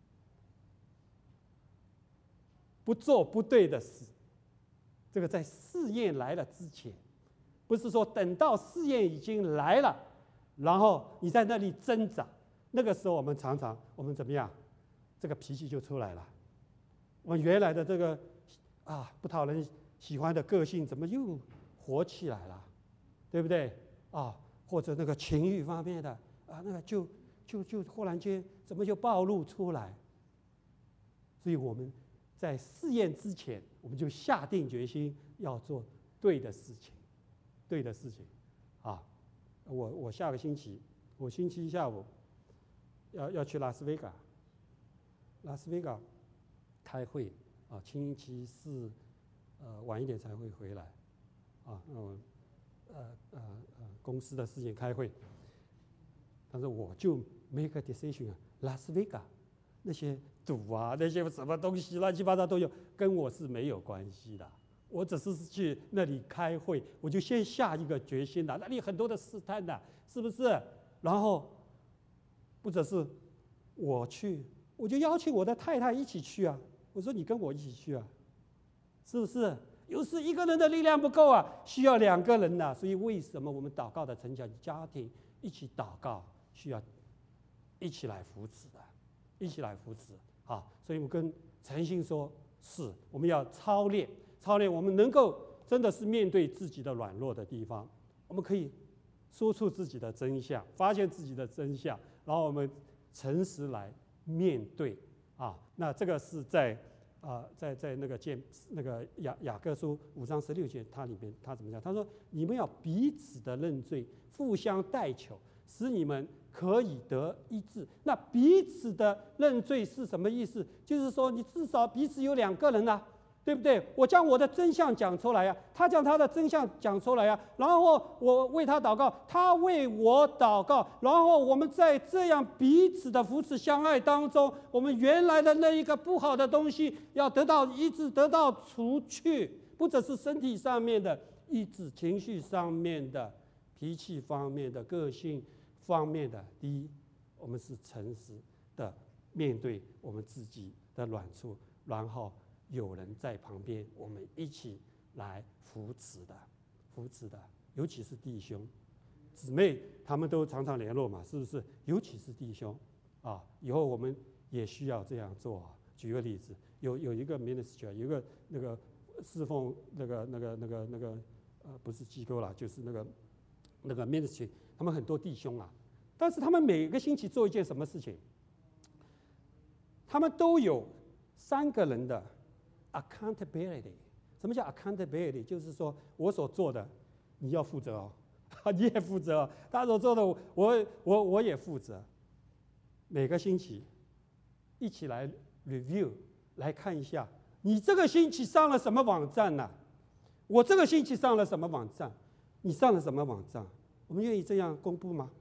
不做不对的事。这个在试验来了之前，不是说等到试验已经来了，然后你在那里挣扎，那个时候我们常常我们怎么样，这个脾气就出来了。我们原来的这个啊不讨人喜欢的个性，怎么又活起来了，对不对啊？或者那个情欲方面的啊，那个就就就忽然间怎么就暴露出来？所以我们在试验之前，我们就下定决心要做对的事情，对的事情啊！我我下个星期，我星期一下午要要去拉斯维加，拉斯维加开会啊，星期四呃晚一点才会回来啊，那我呃呃呃公司的事情开会，但是我就 make a decision 啊，拉斯维加那些赌啊，那些什么东西乱七八糟都有，跟我是没有关系的。我只是去那里开会，我就先下一个决心了。那里很多的试探的，是不是？然后，不只是我去，我就邀请我的太太一起去啊。我说你跟我一起去啊，是不是？有时一个人的力量不够啊，需要两个人呐、啊。所以为什么我们祷告的成长家庭一起祷告，需要一起来扶持的，一起来扶持啊。所以我跟诚信说，是我们要操练。操练我们能够真的是面对自己的软弱的地方，我们可以说出自己的真相，发现自己的真相，然后我们诚实来面对啊。那这个是在啊、呃，在在那个见那个雅雅各书五章十六节，它里面他怎么讲？他说：“你们要彼此的认罪，互相代求，使你们可以得医治。”那彼此的认罪是什么意思？就是说，你至少彼此有两个人啊。对不对？我将我的真相讲出来呀、啊，他将他的真相讲出来呀、啊，然后我为他祷告，他为我祷告，然后我们在这样彼此的扶持相爱当中，我们原来的那一个不好的东西要得到医治，得到除去，不只是身体上面的医治，情绪上面的、脾气方面的、个性方面的。第一，我们是诚实的面对我们自己的软处，然后有人在旁边，我们一起来扶持的，扶持的，尤其是弟兄、姊妹，他们都常常联络嘛，是不是？尤其是弟兄啊，以后我们也需要这样做啊。举个例子，有有一个 ministry， 有一个那个侍奉那个那个那个那个呃，不是机构啦，就是那个那个 ministry， 他们很多弟兄啊，但是他们每个星期做一件什么事情？他们都有三个人的accountability。 什么叫 accountability？ 就是说我所做的你要负责哦，你也负责哦，他所做的我我我也负责。每个星期一起来 review 来看一下，你这个星期上了什么网站呢、啊？我这个星期上了什么网站？你上了什么网站？我们愿意这样公布吗？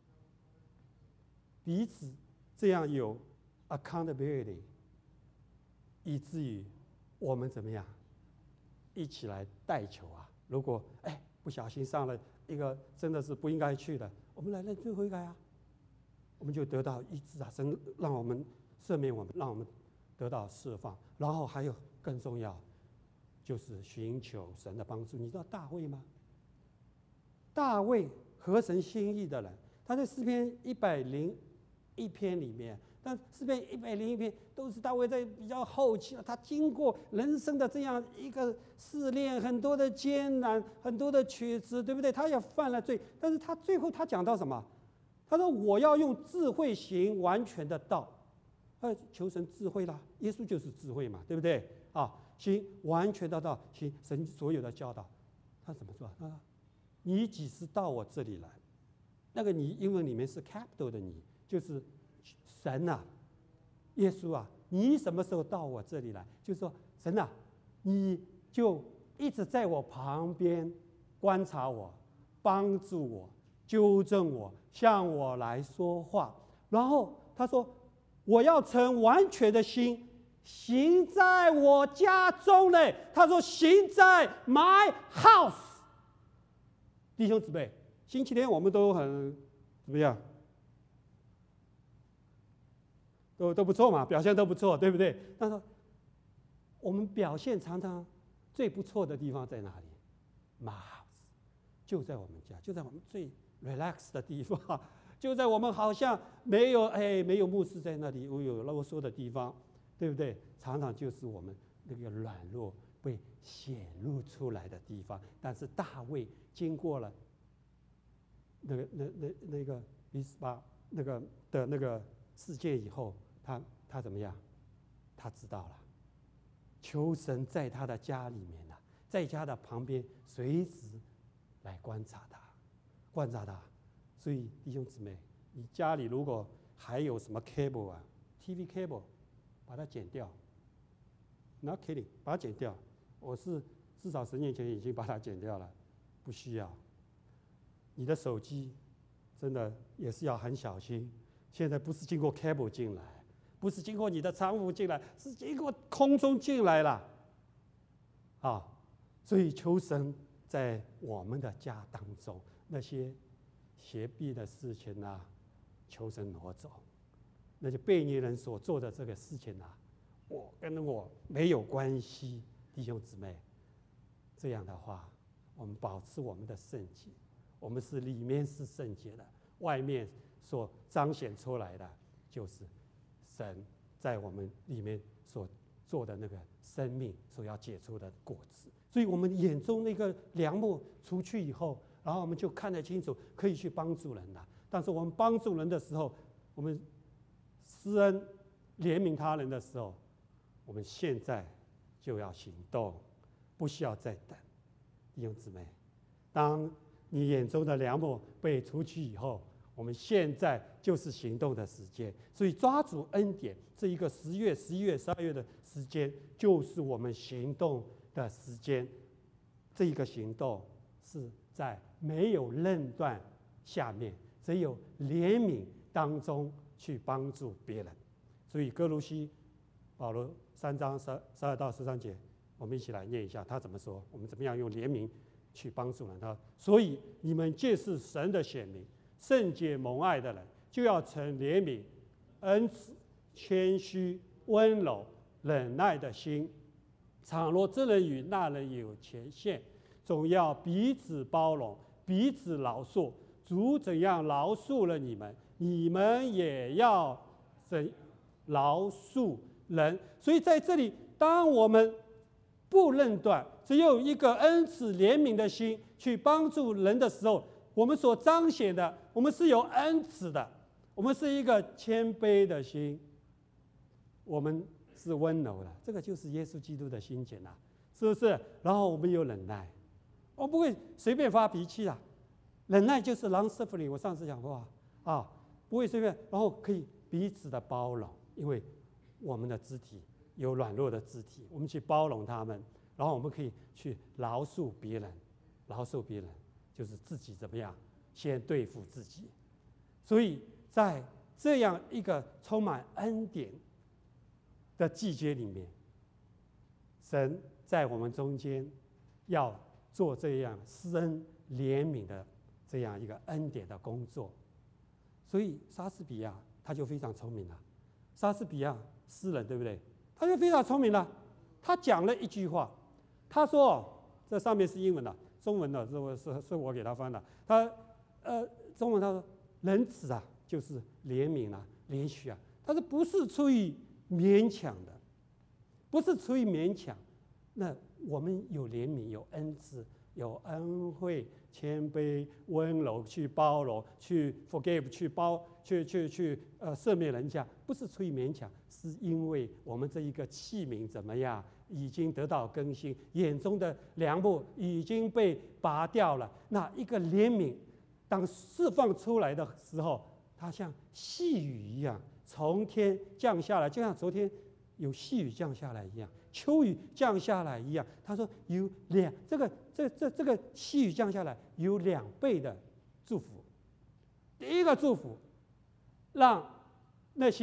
彼此这样有 accountability， 以至于我们怎么样一起来代求啊？如果哎不小心上了一个真的是不应该去的，我们来认罪悔改啊，我们就得到医治啊，神让我们赦免我们，让我们得到释放。然后还有更重要，就是寻求神的帮助。你知道大卫吗？大卫合神心意的人，他在诗篇一百零一篇里面。但诗篇一百零一篇都是大卫在比较后期了，他经过人生的这样一个试炼，很多的艰难，很多的曲折，对不对？他也犯了罪，但是他最后他讲到什么？他说：“我要用智慧行完全的道。”他求神智慧啦，耶稣就是智慧嘛，对不对？啊，行完全的道，行神所有的教导。他怎么做？他说：“你几时到我这里来？”那个你英文里面是 capital 的你，就是神啊，耶稣啊，你什么时候到我这里来？就是说，神啊，你就一直在我旁边观察我，帮助我，纠正我，向我来说话。然后他说， 我要成完全的心，行在我家中嘞。他说行在 my house。弟兄姊妹，星期天我们都很怎么样？都都不错嘛，表现都不错，对不对？但是我们表现常常最不错的地方在哪里 ？My house， 就在我们家，就在我们最 relax 的地方，就在我们好像没有哎没有牧师在那里，我有啰嗦的地方，对不对？常常就是我们那个软弱被显露出来的地方。但是大卫经过了那个那那那个比斯巴那个的那个事件以后，他他怎么样？他知道了，求神在他的家里面啊，在家的旁边随时来观察他，观察他。所以弟兄姊妹，你家里如果还有什么 cable 啊 ，T V cable， 把它剪掉。Not kidding， 把它剪掉。我是至少十年前已经把它剪掉了，不需要。你的手机真的也是要很小心。现在不是经过 cable 进来，不是经过你的仓库进来，是经过空中进来了。啊，所以求神在我们的家当中那些邪僻的事情啊，求神挪走。那些悖逆人所做的这个事情啊，我跟我没有关系，弟兄姊妹。这样的话，我们保持我们的圣洁，我们是里面是圣洁的，外面所彰显出来的就是神在我们里面所做的那个生命所要结出的果子。所以我们眼中那个梁木除去以后，然后我们就看得清楚，可以去帮助人了。但是我们帮助人的时候，我们施恩怜悯他人的时候，我们现在就要行动，不需要再等。弟兄姊妹，当你眼中的梁木被除去以后，我们现在就是行动的时间。所以抓住恩典，这一个十月、十一月、十二月的时间，就是我们行动的时间。这一个行动是在没有论断下面，只有怜悯当中去帮助别人。所以哥罗西保罗三章十二到十三节，我们一起来念一下他怎么说，我们怎么样用怜悯去帮助人。他所以你们既是神的选民，圣洁蒙爱的人，就要存怜悯、恩慈、谦虚、温柔、忍耐的心。倘若这人与那人有缺陷，总要彼此包容，彼此饶恕。主怎样饶恕了你们，你们也要怎饶恕人。所以在这里，当我们不论断，只有一个恩慈怜悯的心去帮助人的时候，我们所彰显的，我们是有恩慈的，我们是一个谦卑的心，我们是温柔的。这个就是耶稣基督的心情啊，是不是？然后我们有忍耐，我不会随便发脾气啊。忍耐就是 long suffering， 我上次讲过啊，不会随便，然后可以彼此的包容，因为我们的肢体有软弱的肢体，我们去包容他们，然后我们可以去饶恕别人，饶恕别人就是自己怎么样先对付自己。所以在这样一个充满恩典的季节里面，神在我们中间要做这样施恩怜悯的这样一个恩典的工作。所以莎士比亚他就非常聪明了，莎士比亚诗人对不对？他就非常聪明了，他讲了一句话，他说，这上面是英文的，中文的是我是是我给他翻的。他呃中文他说仁慈啊，就是怜悯啊，怜恤啊，但是不是出于勉强的，不是出于勉强。那我们有怜悯，有恩慈，有恩惠、谦卑、温柔，去包容，去 forgive， 去包，去去去呃赦免人家，不是出于勉强，是因为我们这一个器皿怎么样，已经得到更新，眼中的梁木已经被拔掉了。那一个怜悯，当释放出来的时候，它像细雨一样从天降下来，就像昨天有细雨降下来一样，秋雨降下来一样。他说有两这个这这这个细雨降下来有两倍的祝福。第一个祝福，让那些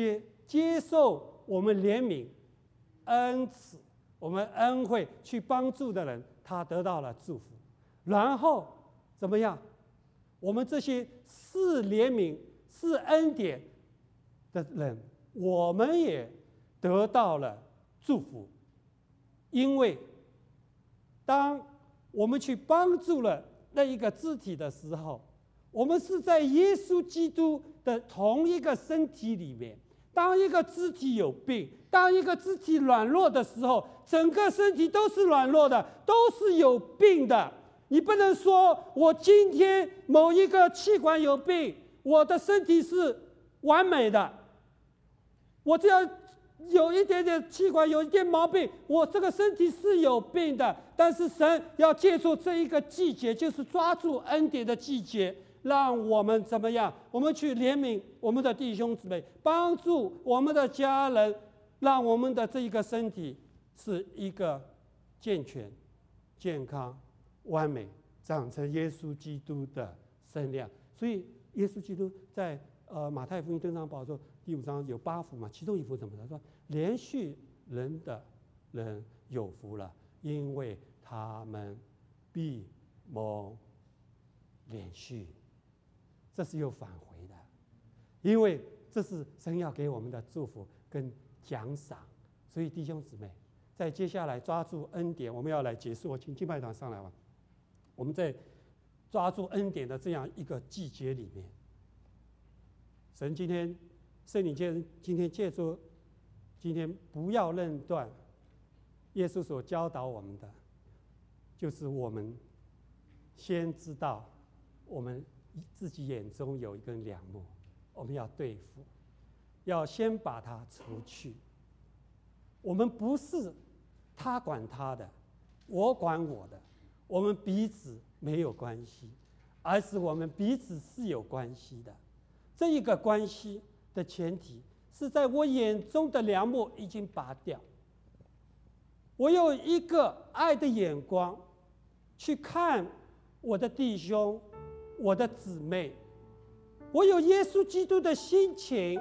接受我们怜悯、恩慈、我们恩惠去帮助的人，他得到了祝福。然后怎么样？我们这些是怜悯、是恩典的人，我们也得到了祝福。因为当我们去帮助了那一个肢体的时候，我们是在耶稣基督的同一个身体里面。当一个肢体有病，当一个肢体软弱的时候，整个身体都是软弱的，都是有病的。你不能说我今天某一个器官有病，我的身体是完美的，我只要有一点点器官有一点毛病，我这个身体是有病的。但是神要借助这一个季节，就是抓住恩典的季节，让我们怎么样？我们去怜悯我们的弟兄姊妹，帮助我们的家人，让我们的这一个身体是一个健全、健康、完美，长成耶稣基督的身量。所以耶稣基督在呃马太福音登山宝座第五章有八福嘛，其中一福怎么？他说：连续人的人有福了，因为他们必蒙连续。这是有返回的，因为这是神要给我们的祝福跟奖赏。所以弟兄姊妹，在接下来抓住恩典，我们要来结束。我请敬拜团上来吧。我们在抓住恩典的这样一个季节里面，神今天圣灵借今天借助今天不要论断，耶稣所教导我们的，就是我们先知道我们自己眼中有一根梁木，我们要对付，要先把它除去。我们不是他管他的，我管我的，我们彼此没有关系，而是我们彼此是有关系的。这一个关系的前提是在我眼中的梁木已经拔掉，我有一个爱的眼光去看我的弟兄、我的姊妹，我有耶稣基督的心情，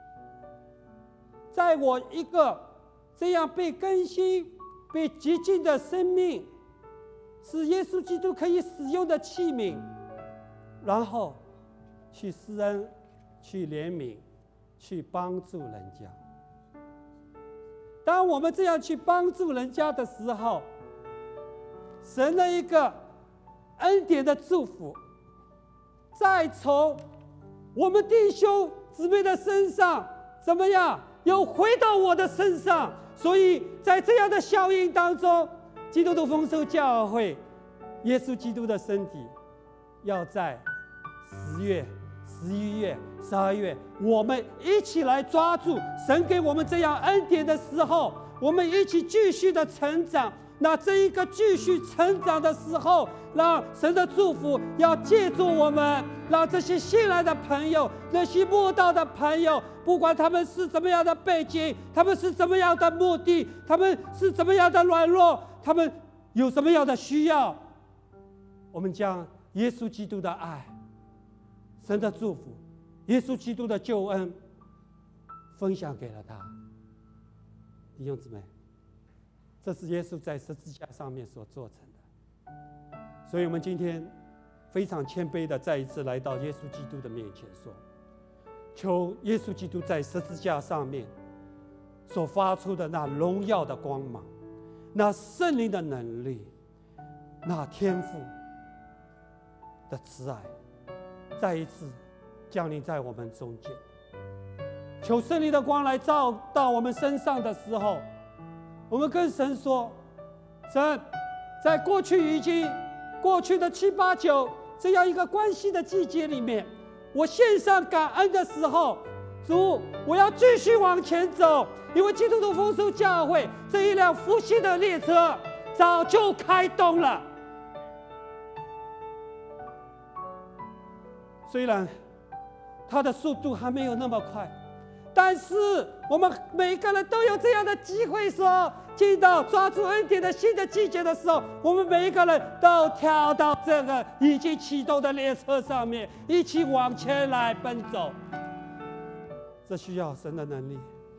在我一个这样被更新、被洁净的生命，是耶稣基督可以使用的器皿，然后去施恩、去怜悯、去帮助人家。当我们这样去帮助人家的时候，神的一个恩典的祝福再从我们弟兄姊妹的身上怎么样又回到我的身上。所以在这样的效应当中，基督徒丰收教会耶稣基督的身体要在十月、十一月、十二月，我们一起来抓住神给我们这样恩典的时候，我们一起继续的成长。那这一个继续成长的时候，让神的祝福要借助我们，让这些新来的朋友，那些慕道的朋友，不管他们是怎么样的背景，他们是怎么样的目的，他们是怎么样的软弱，他们有什么样的需要，我们将耶稣基督的爱、神的祝福、耶稣基督的救恩分享给了他。弟兄姊妹，这是耶稣在十字架上面所做成的。所以我们今天非常谦卑的再一次来到耶稣基督的面前说，求耶稣基督在十字架上面所发出的那荣耀的光芒，那圣灵的能力，那天父的慈爱，再一次降临在我们中间。求圣灵的光来照到我们身上的时候，我们跟神说，神，在过去已经过去的七八九这样一个关系的季节里面，我献上感恩的时候，主，我要继续往前走，因为基督徒丰收教会这一辆复兴的列车早就开动了。虽然它的速度还没有那么快，但是我们每个人都有这样的机会说，进到抓住恩典的新的季节的时候，我们每一个人都跳到这个已经启动的列车上面，一起往前来奔走。这需要神的能力，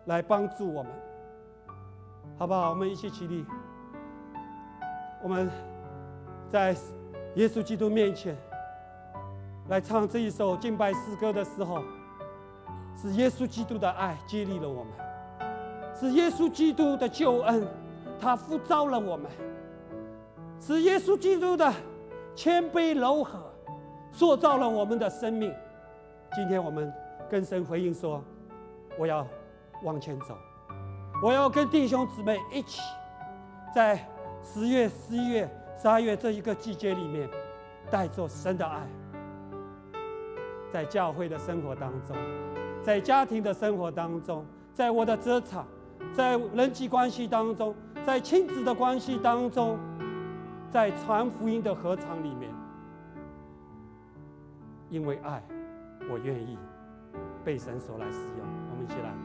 来帮助我们，好不好？我们一起起立，我们在耶稣基督面前来唱这一首敬拜诗歌的时候，是耶稣基督的爱激励了我们，是耶稣基督的救恩，他呼召了我们，是耶稣基督的谦卑柔和塑造了我们的生命。今天我们跟神回应说，我要往前走，我要跟弟兄姊妹一起在十月、十一月、十二月这一个季节里面，带着神的爱，在教会的生活当中，在家庭的生活当中，在我的职场，在人际关系当中，在亲子的关系当中，在传福音的合场里面，因为爱，我愿意被神所来使用。我们一起来。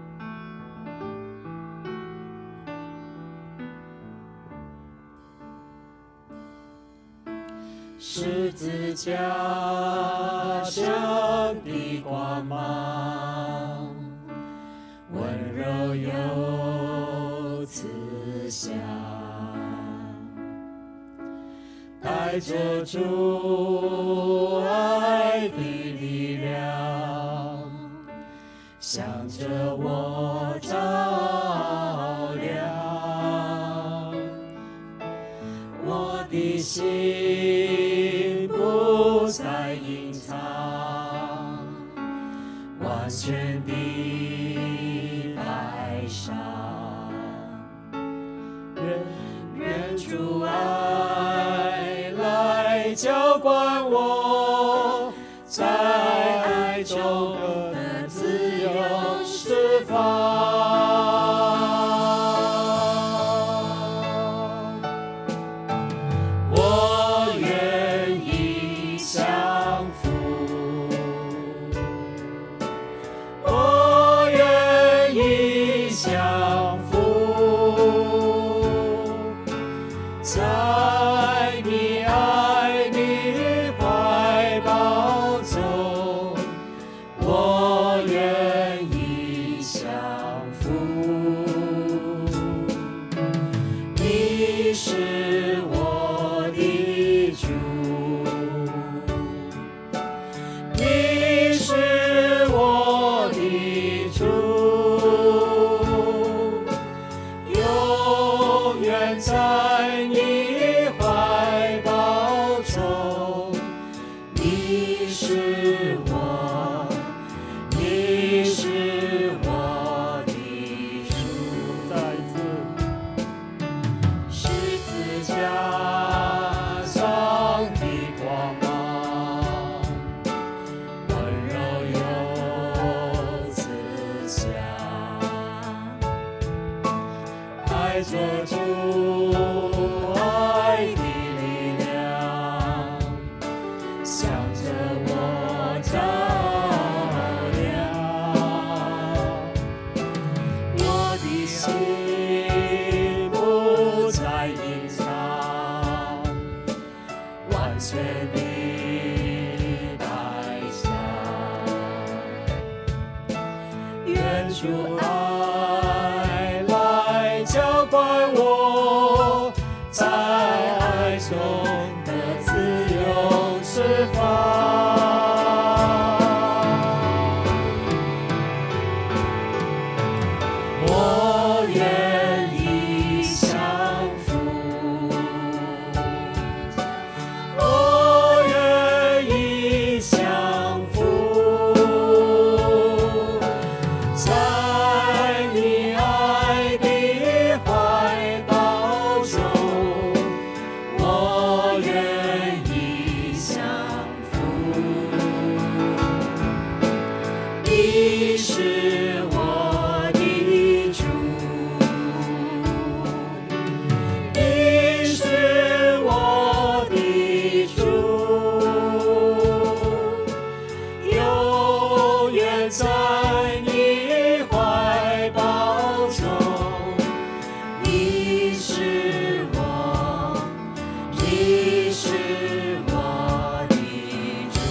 十字架上的光芒，温柔又慈祥，带着主爱的力量，向着我照亮。我的心不再隐藏，完全的爱上，愿愿主爱来浇灌我，在爱中的自由释放。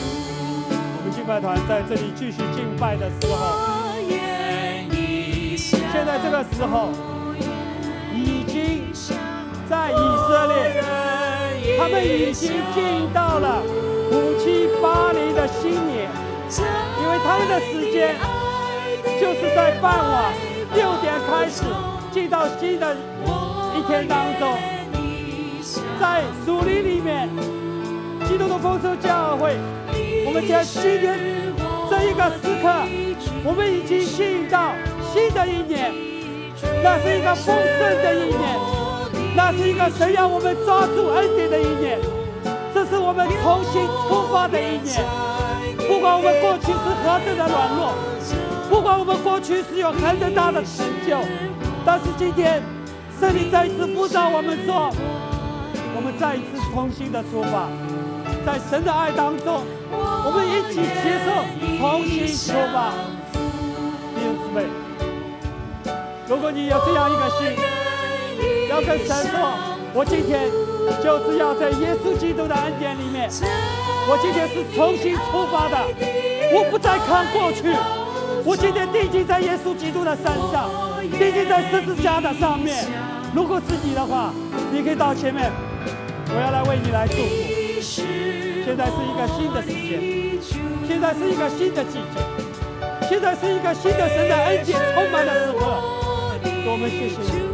在这里继续敬拜的时候， 我愿意降个时候已经在以色列，他们已经进到了五七八零的新年，因为他们的时间就是在傍晚六点开始进到新的一天当中。在属灵里面，基督的丰收教会，我们在今天这一个时刻，我们已经进到新的一年，那是一个丰盛的一年，那是一个神让我们抓住恩典的一年，这是我们重新出发的一年。不管我们过去是何等的软弱，不管我们过去是有很大的成就，但是今天圣灵再一次呼召我们说，我们再一次重新的出发，在神的爱当中，我们一起接受重新出发。弟兄姊妹，如果你有这样一个心，要跟神说，我今天就是要在耶稣基督的恩典里面，我今天是重新出发的，我不再看过去，我今天定睛在耶稣基督的身上，定睛在十字架的上面。如果是你的话，你可以到前面，我要来为你来祝福。现在是一个新的时间，现在是一个新的季节，现在是一个新的神的恩典充满的时刻。我们谢谢你。